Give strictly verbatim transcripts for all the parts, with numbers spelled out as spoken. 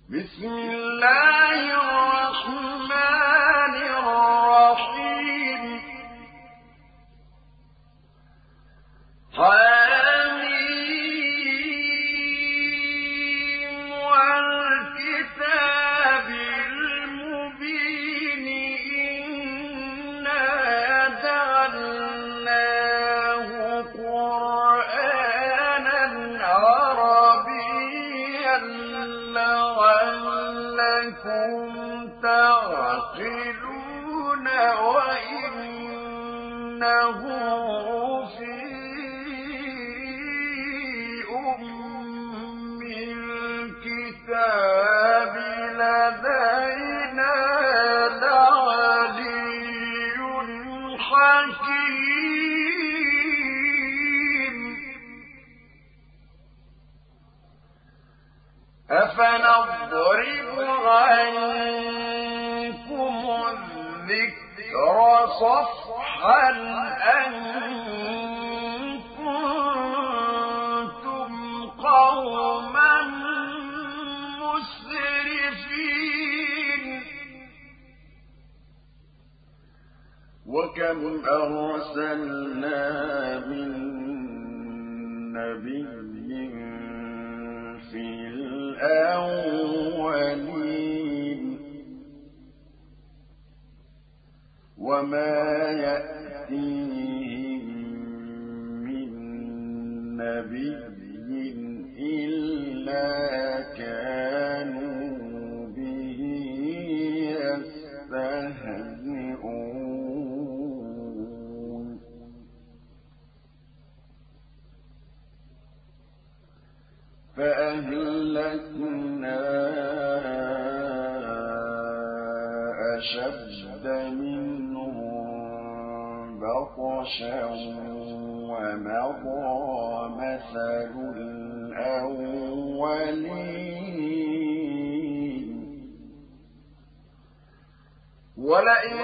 بسم الله الرحمن الرحيم. حميم والكتاب المبين إنا جعلناه قرآنا عربيا لعلكم تعقلون وإنه في أم الكتاب لدينا لعلي حكيم. أفنضرب عنكم الذكر صفحا أن كنتم قوما مسرفين. وكم أرسلنا من نبي في الأولين وما يأتيهم من نبي إلا كانوا به يستهزئون. فأهلكنا أشد منهم بطشا ومضى مثل الأولين. ولئن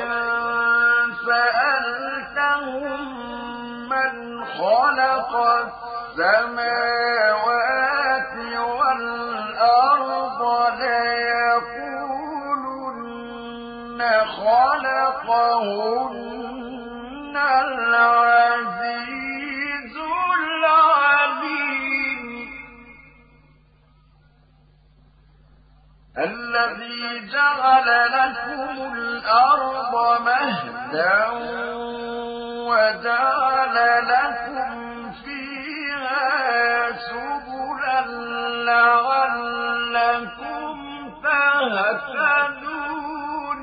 سألتهم من خلق السماوات والأرض ليقولن خلقهن العزيز العليم. الذي جعل لكم الأرض مهدا وجعل لكم فيها سبلا لعلكم تهتدون.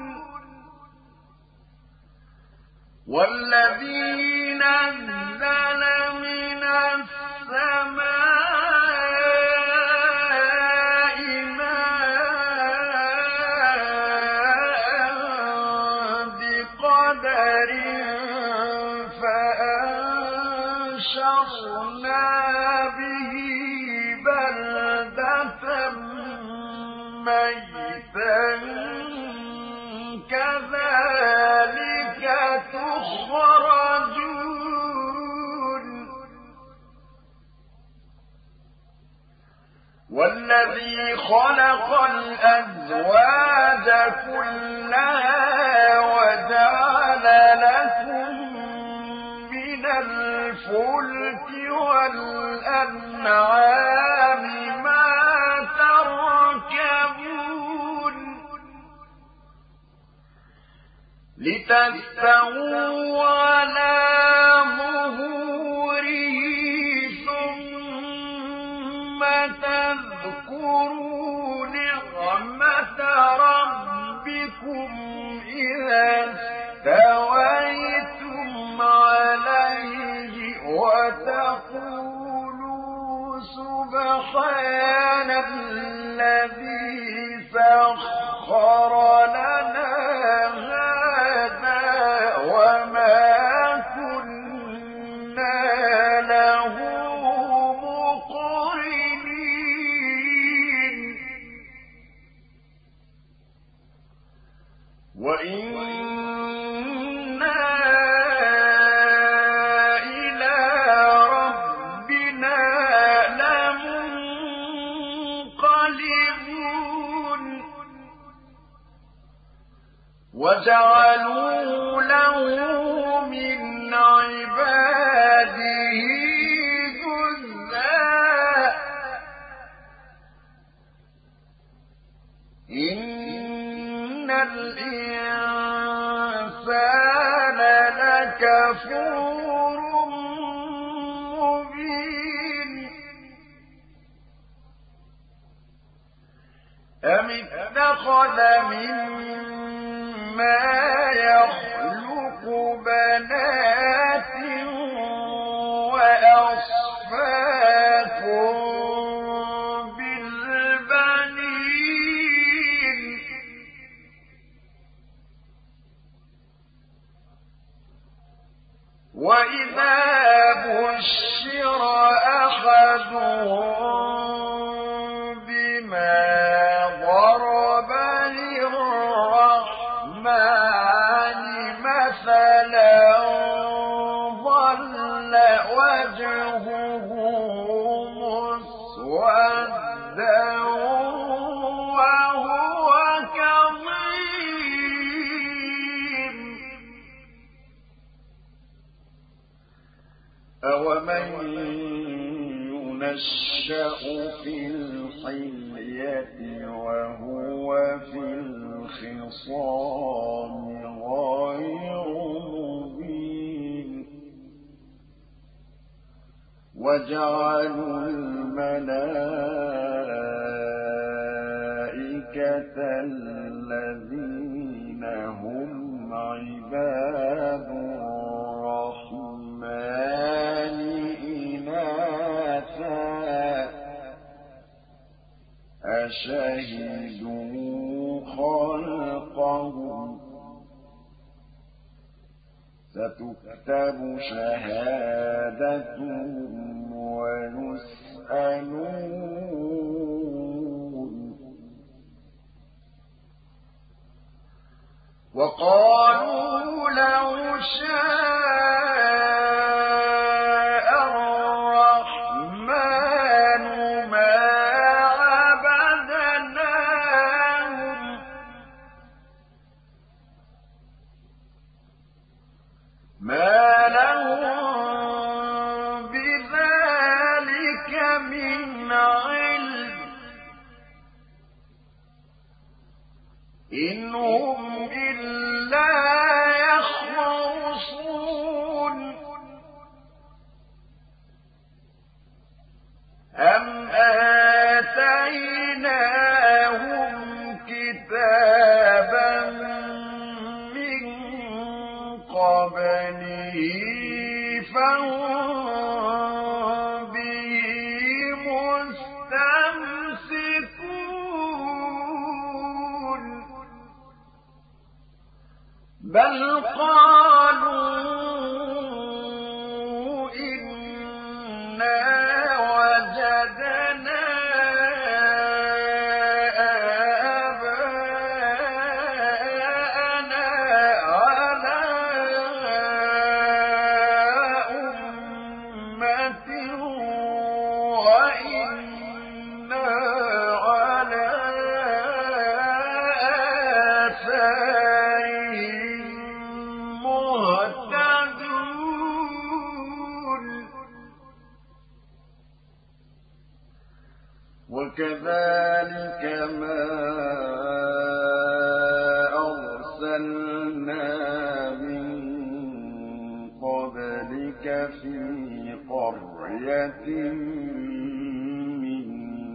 والذي نزل من السماء ماء بقدر فأنشرنا به بلدة ميتا كذلك تخرجون. والذي خلق الأزواج كلها وجعل لكم من الفلك والأنعام ما تركبون لتستووا على ظهوره ثم تذكروا نعمة ربكم إذا استويتم عليه وتقولوا سبحان الذي سخر لنا هذا وما كنا له مقرنين. وإنا إلى ربنا لمنقلبون. وجعلوا له من عباده جزءا إن الإنسان لكفور مبين أم اتخذ مما يخلق بنات وأصفاكم بالبنين وإذا بشر أحدهم بما ضرب للرحمن مثلا ظل وجهه مسودا وهو كظيم أومن ينشأ في الحلية وهو في الخصام غير مبين وجعلوا الملائكة الذين هم عباد الرحمن إناثا أشهدوا خلقهم ستكتب شهادتهم ويسألون وقالوا لو شاء الرحمن ما عبدناهم ما لهم بذلك من علم إن هم إلا يخرصون أم آتيناهم كتابا من قبله فهم به مستمسكون بل قالوا إنا وجدنا آباءنا على أمة وإنا على آثارهم مهتدون وكذلك ما أرسلنا من قبلك في قرية من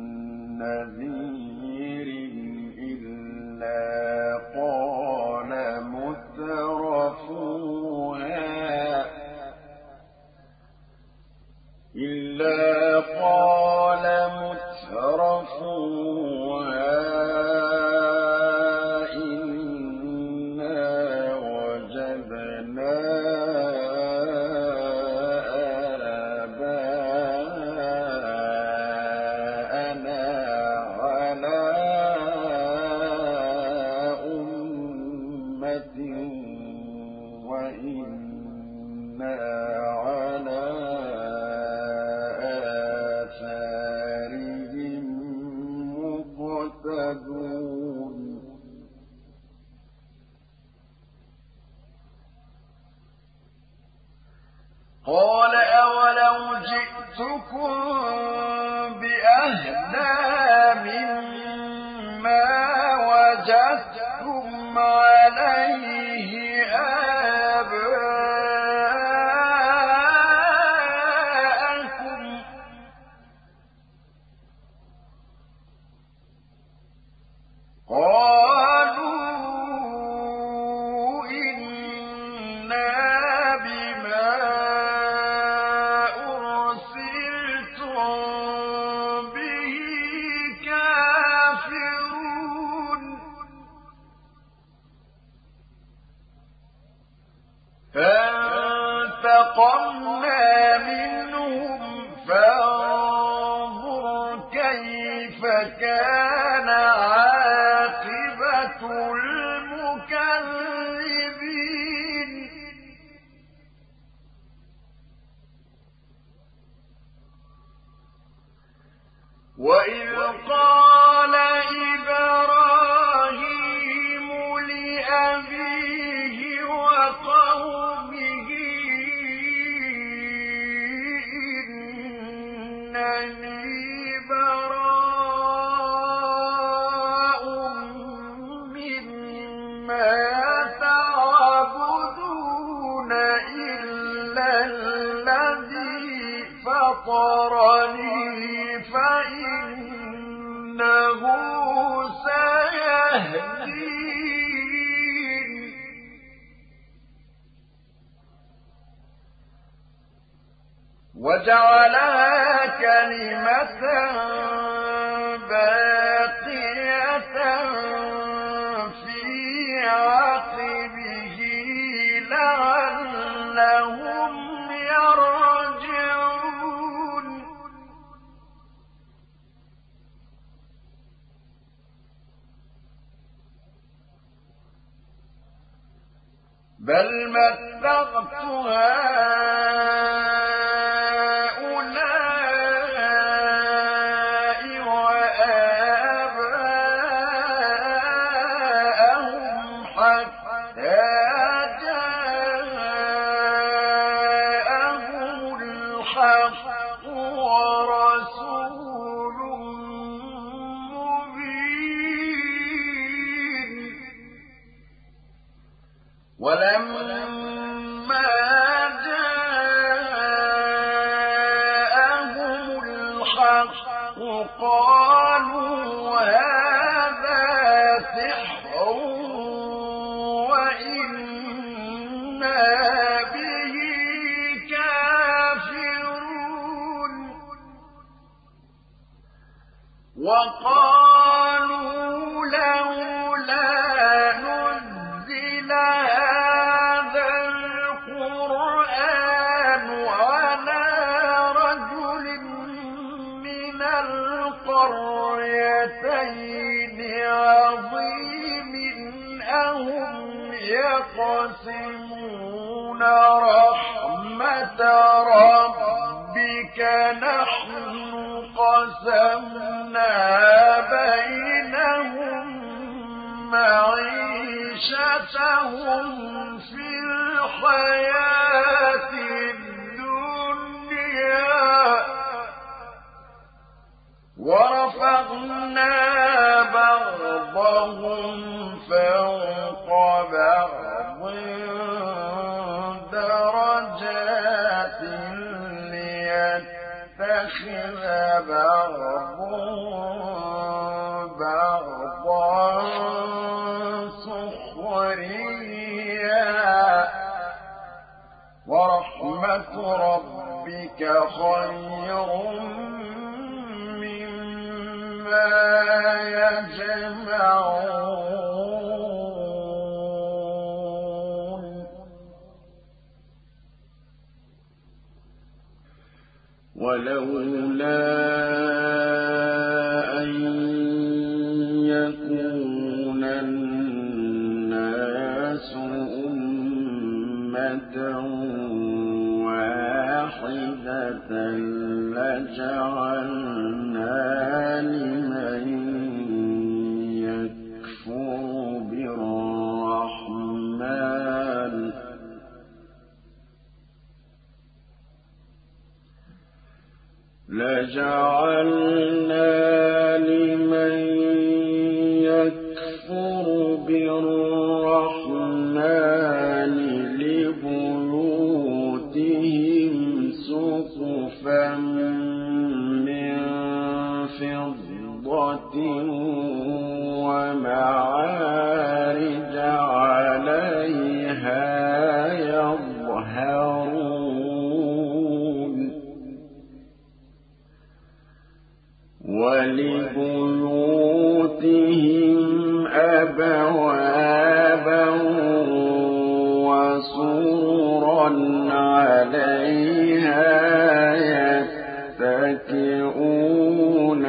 نذير إلا قال مترفوها إلا قال مترفوها إنا وجدنا آباءنا على أمة وإنا على آثارهم وجدتم عليه آباءكم قالوا إنا بما أرسلتم به كافرون فانتقمنا منهم فانظر كيف كان عاقبة المكذبين وإذ قال إبراهيم لأبيه وقومه إنني براء مما تعبدون إلا الذي فطرني فإنه سيهدين وجعلها كلمة باقية في عقبه لعلهم يرجعون بل متعت هؤلاء وآباءهم حتى جاءهم الحق ورسول مبين ولما جاءهم الحق قالوا هذا سحر وإنا به كافرون وقالوا لولا نزل هذا القرآن على رجل من القريتين عظيم أهم يقسمون رحمة ربك نحن قسمنا بينهم معيشتهم في الحياة الدنيا ورفعنا بعضهم فوق بعض درجات ليتخذ بعضهم بعضا سخريا ورحمة ربك خير مما يجمعون ولولا أن يكون الناس أمة واحدة لجعلنا لمن يكفر بالرحمن لجعلنا لمن يكفر ومعارج عليها يظهرون ولبيوتهم أبوابا وسررا عليها يتكئون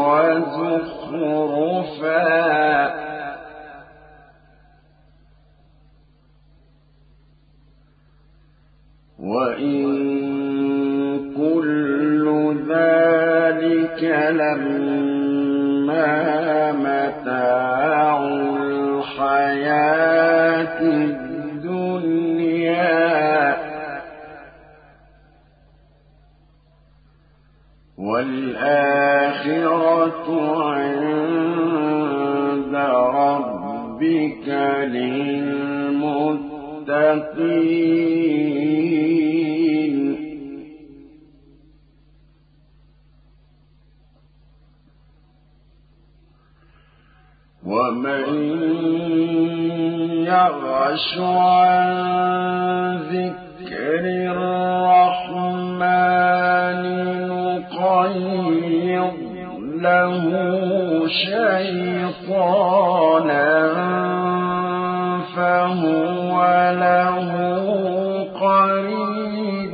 وزخرفا وإن كل ذلك لما متاع الحياة الدنيا والآخرة عند ربك للمتقين ومن يعش عن ذكر الرحمن نقيض له شيطانا فهو له قرين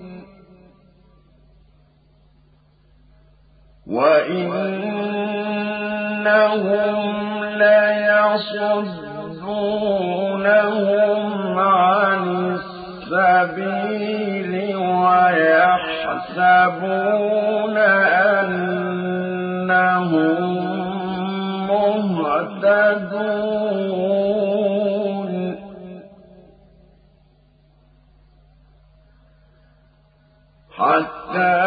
وإنهم ليصدونهم عن السبيل ويحسبون أنهم مهتدون حتى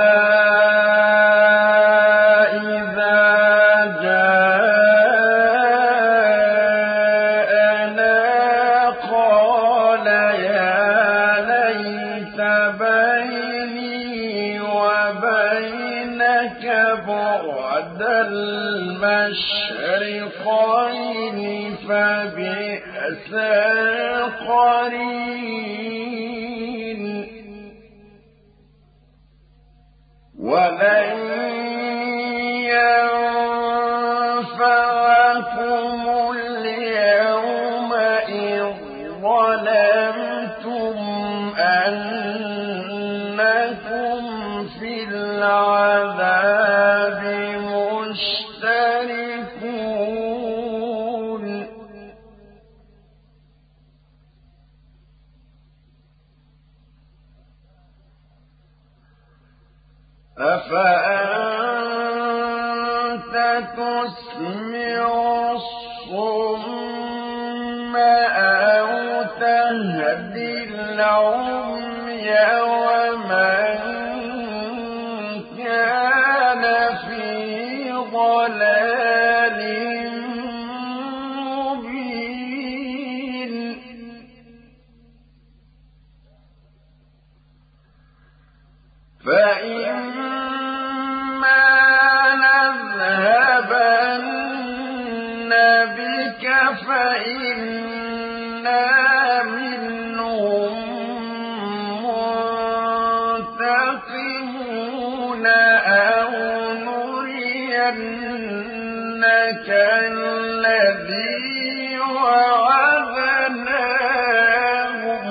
المشرقين فبئس القرين ولن ينفعكم اليوم إذ ظلمتم أنكم في العذاب مشتركون أفأنت تسمع الصم أو تهدي العمي ومن كان في ضلال مبين فإما نذهبن بك فإنا منهم منتقمون أو نرينك الذي وعدناهم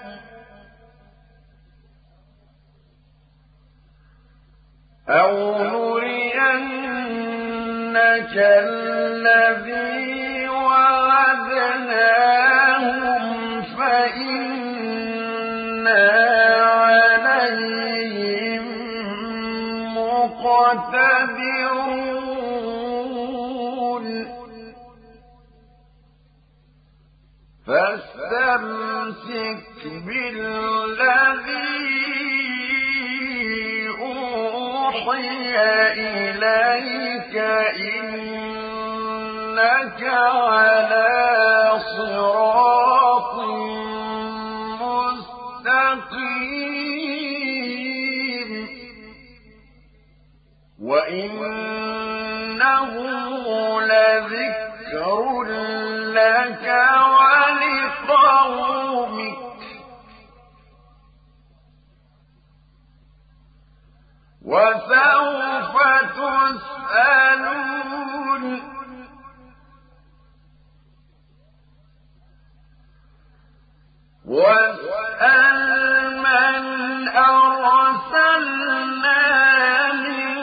أو نرينك الذي وعدناهم فإنا عليهم مقتدرون فاستمسك بالذي أوحي إليك إنك على صراط مستقيم وإنه لذكر لك ولقومك وسوف تسألون واسأل من أرسلنا من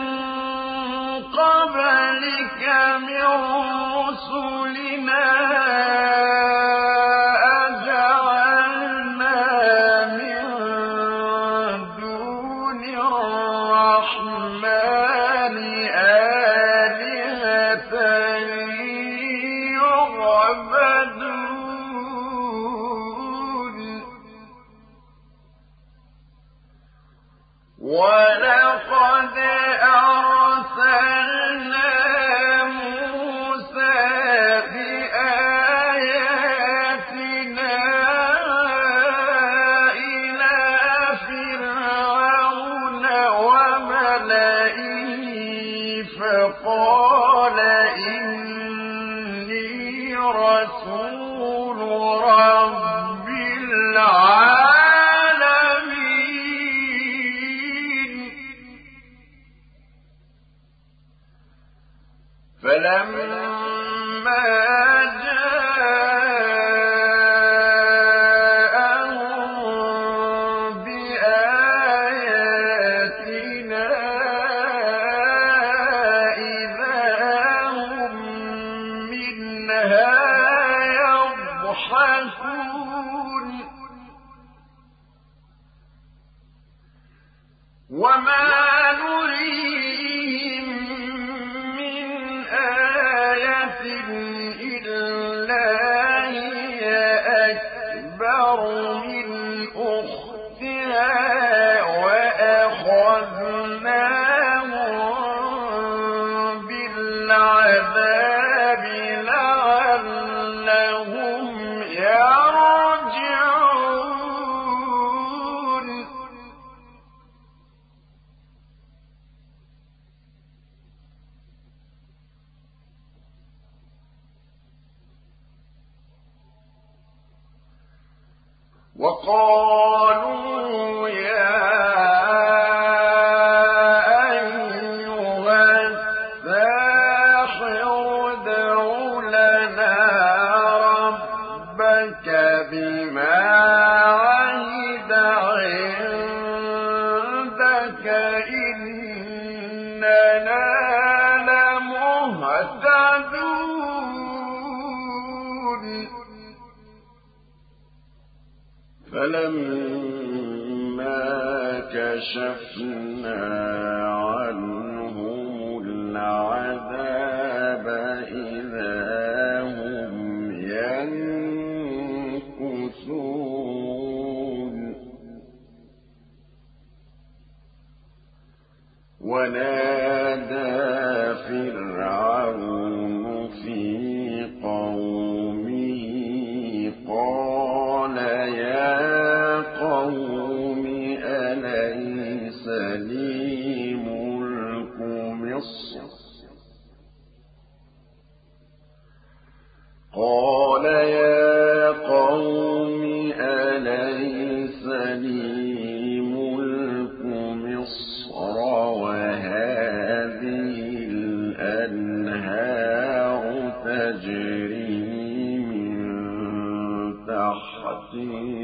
قبلك من رسلنا أجعلنا من دون الرحمن آلهة يعبدون ولقد أرسلنا موسى بآياتنا إلى فرعون وملئه فقال إني رسول رب العالمين فلما جاءهم بآياتنا إذا هم منها يضحكون وما نريهم من آية إلا هي أكبر من أختها وأخذناهم بالعذاب لعلهم يرجعون وقالوا يا أيها الساحر ادع لنا ربك بما عهد عندك إننا لمهتدون فلما كشفنا عنهم العذاب إذا هم ينكثون ونادى فرعون في قومه قال يا قوم أليس لي ملك مصر قال يا قوم أليس لي ملك مصر وهذه الأنهار تجري من تحتي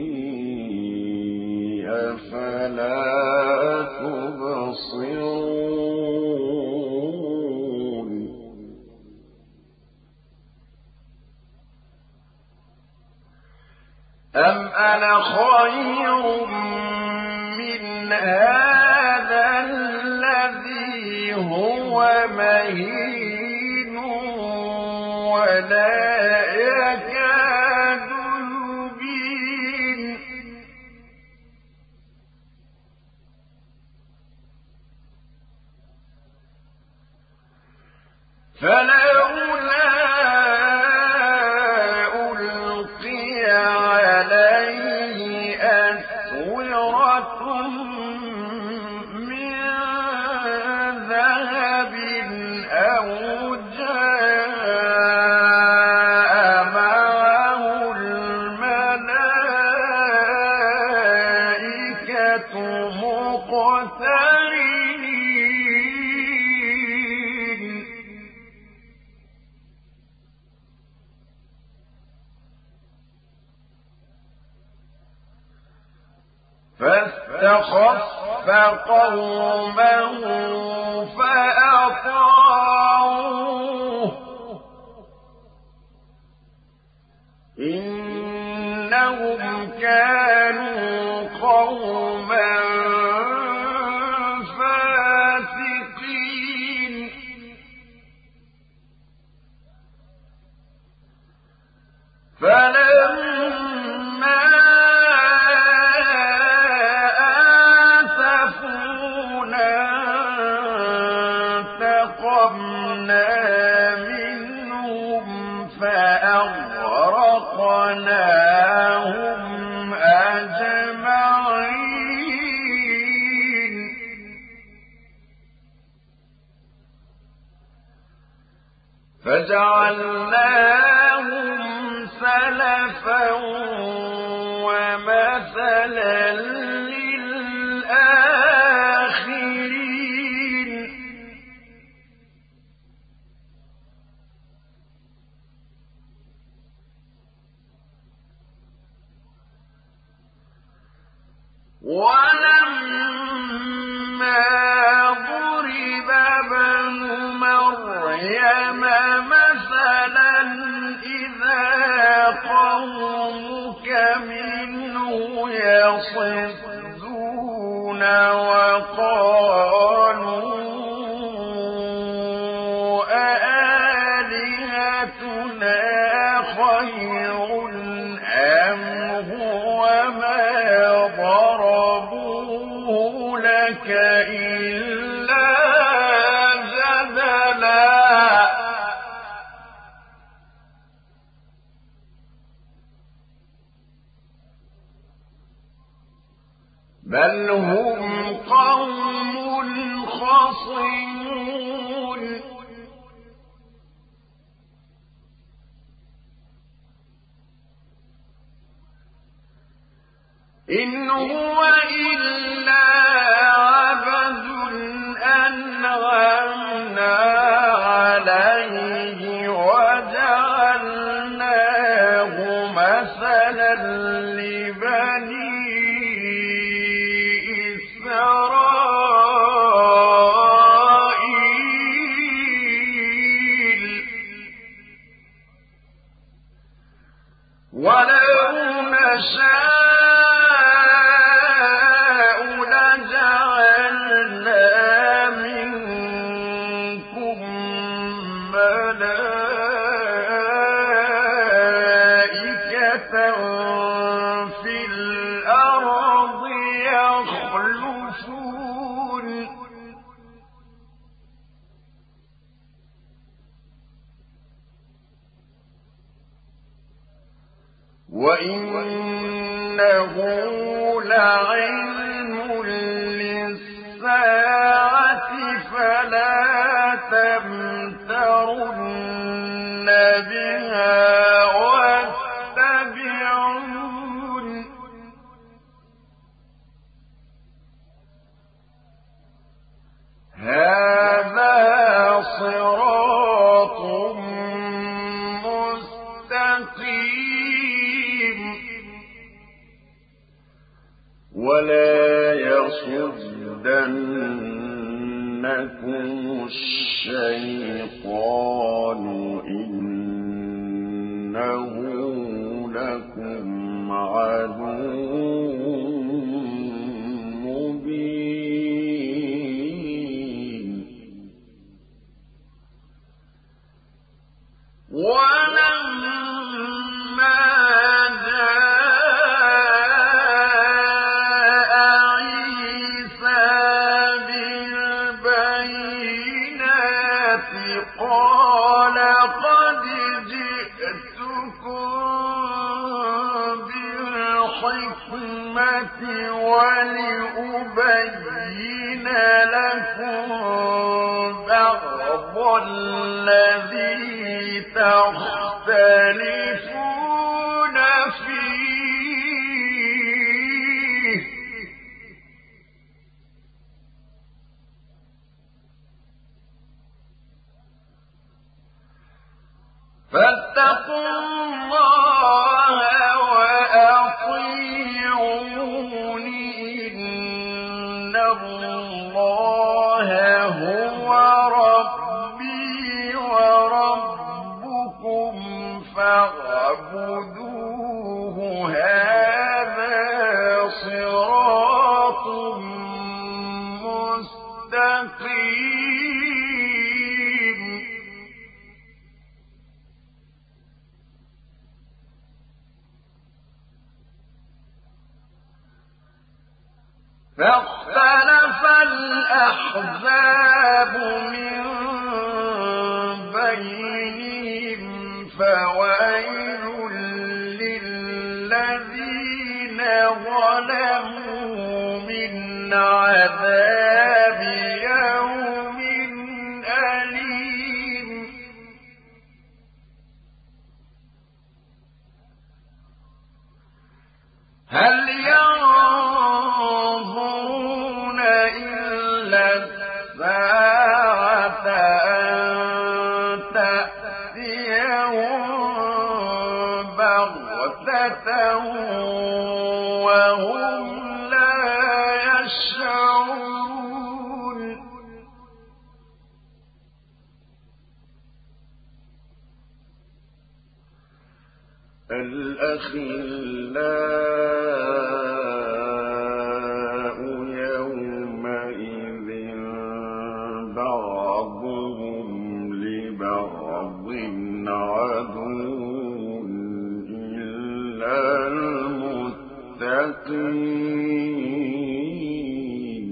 أفلا تبصرون أم أنا خير من هذا الذي هو مهين ولا يكاد يبين فلولا ألقي عليه أسورة من ذهب أو فاستخف قومه فأطاعوه إنهم كانوا قوما فاسقين فلما آسفونا انتقمنا منهم فأغرقناهم أجمعين فجعلناهم سلفا ومثلا للآخرين ولما ضرب ابن مريم مثلا إذا قومك منه يصدون وقالوا أآلهتنا خير أم هو ما ضربوه لك إلا جدلا بل هم قوم خصمون إن هو إلا عبد أنعمنا عليه وجعلناه مثلا لبني إسرائيل ولو نشاء في الأرض يخلفون وإنه لعلم للساعة فلا تمترن بها هذا صراط مستقيم ولا يصدنكم الشيطان إنه لكم عدو ولما جاء عيسى بالبينات قال قد جئتكم بالحكمة ولأبين لكم بعض الذي تختلفون فيه فاتقوا الله وأطيعوني فاعبدوه هذا صراط مستقيم فاختلف الأحزاب من بينهم فويل للذين ظلموا من عذاب يوم أليم هل ينظرون إلا الساعة أن تأتيهم بغتة وهم لا يشعرون الأخلاء يومئذ بعضهم لبعض عدو إلا المتقين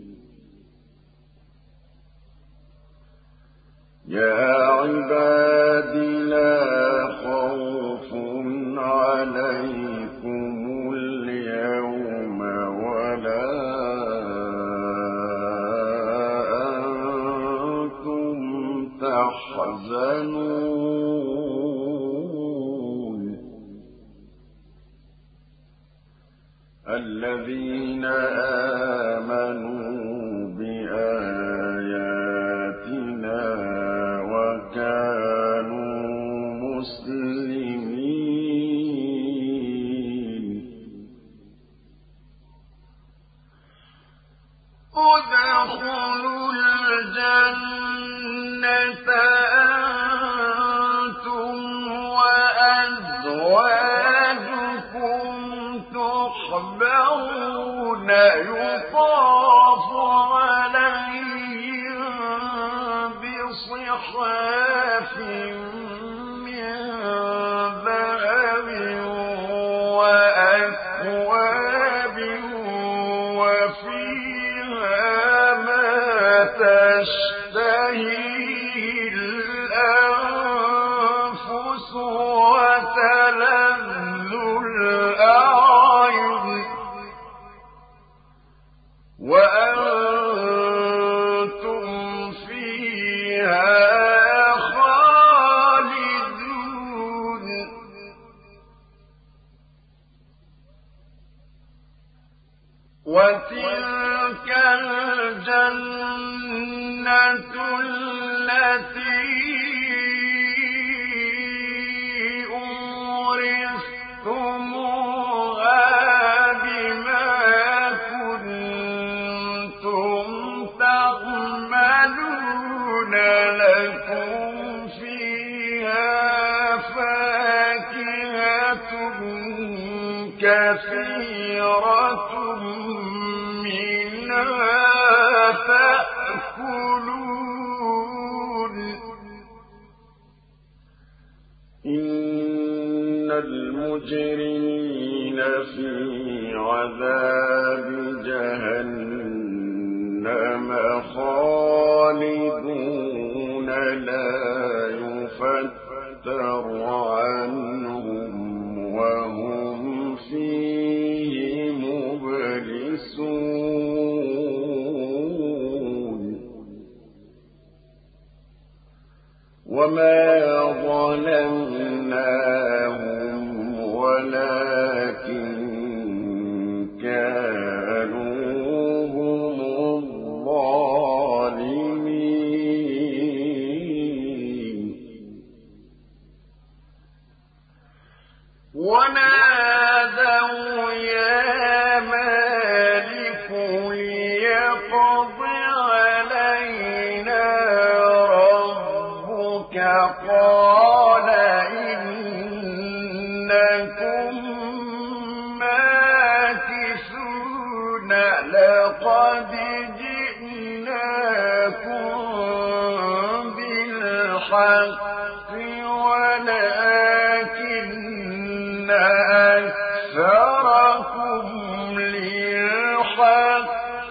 يا عباد لا خوف عليكم اليوم ولا أنتم تحزنون الذين آمنوا بآياتنا وكانوا مسلمين ادخلوا الجنة أنتم وأزواجكم تحبرون يطاف عليهم بصحاف من ذهب وأكواب وفيها ما تشتهيه الأنفس وتلذ الأعين وأنتم فيها خالدون وتلك الجنة التي أورثتموها بما كنتم تعملون لكم فيها فاكهة كثيرة منها تأكلون إن المجرمين في عذاب جهنم خالدون لا يفتر عنهم وهم فيه مبلسون وما ظلمناهم ولكن كانوا هم الظالمين ونادوا يا مالك ليقض علينا ربك قال إن بالحق ولكن أكثركم للحق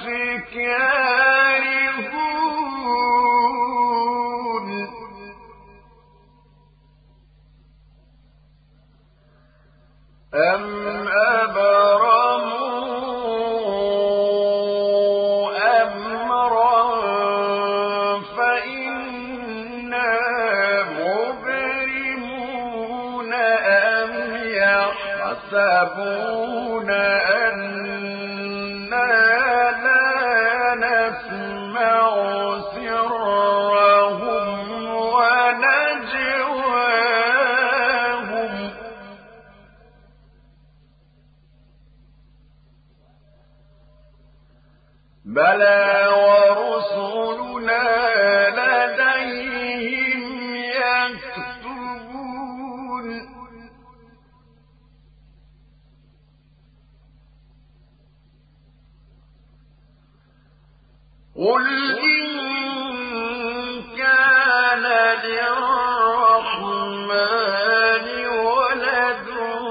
كارهون أم أبرموا أمرا فإنا مبرمون أم يحسبون أنا لا نسمع سرهم ونجواهم بلى ورسلنا لديهم يكتبون قل إن كان للرحمن ولد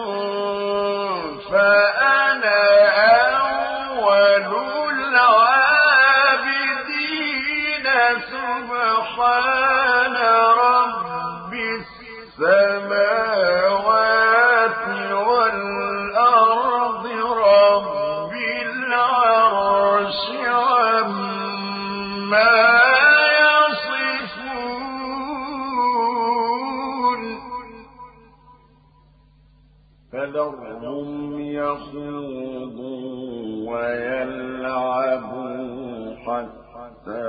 فأنا أول العابدين سبحان رب السماوات والأرض رب العرش عما يصفون فذرهم يخوضوا ويلعبوا حتى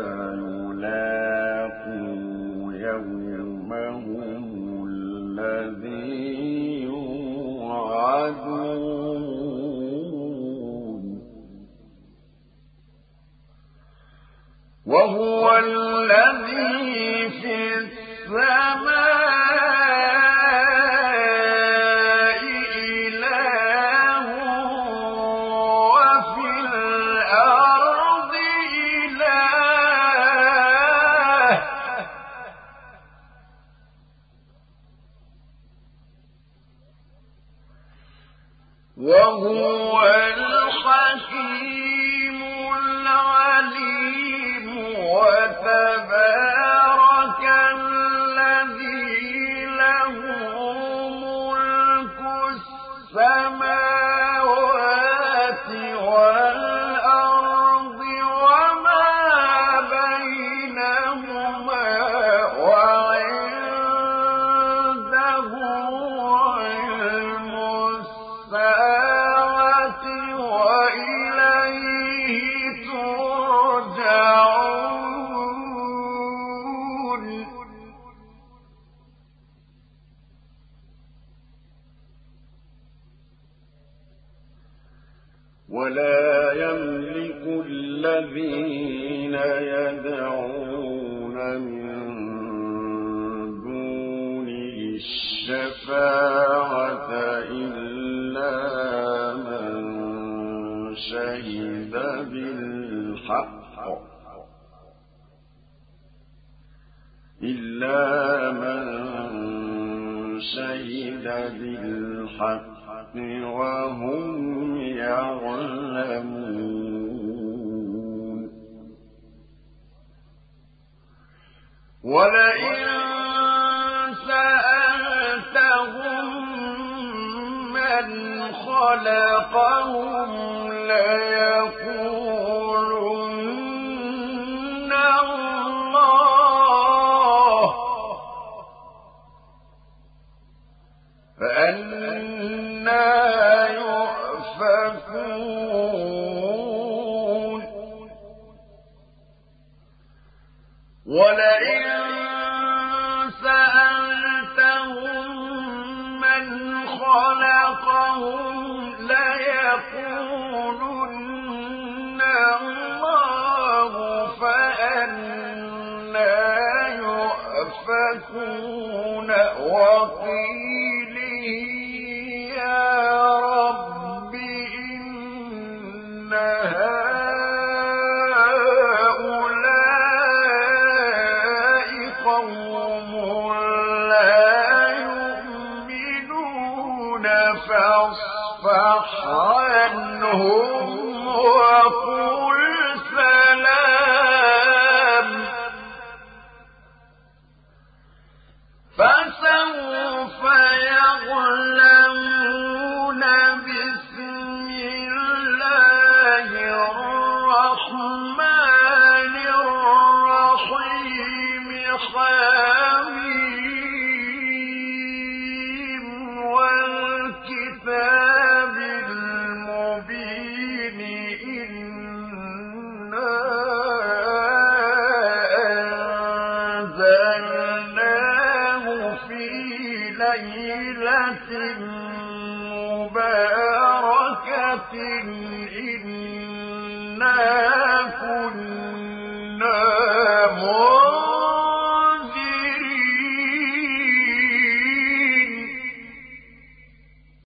يلاقوا يومهم الذي يوعدون وهو الذي في السماء إله وفي الأرض إله وهو الحكيم العليم وتبارك الذي له ملك السماوات والأرض وما بينهما وعنده علم الساعة وإليه ترجعون ولا يملك الذين يدعون من دونه الشفاعة إلا من شهد بالحق إلا من شهد بالحق وهم يعلمون ولئن سألتهم من خلقهم ليقولن الله فأنى يؤفكون ولئن سألتهم من خلقهم ليقولن الله فأنى يؤفكون وقيله يا رب إن هؤلاء قوم لا يؤمنون فاصفح عنهم وقل سلام فسوف يعلمون بسم الله الرحمن الرحيم حميم والكتاب المبين إنا أنزلناه في ليلة مباركة إنا كنا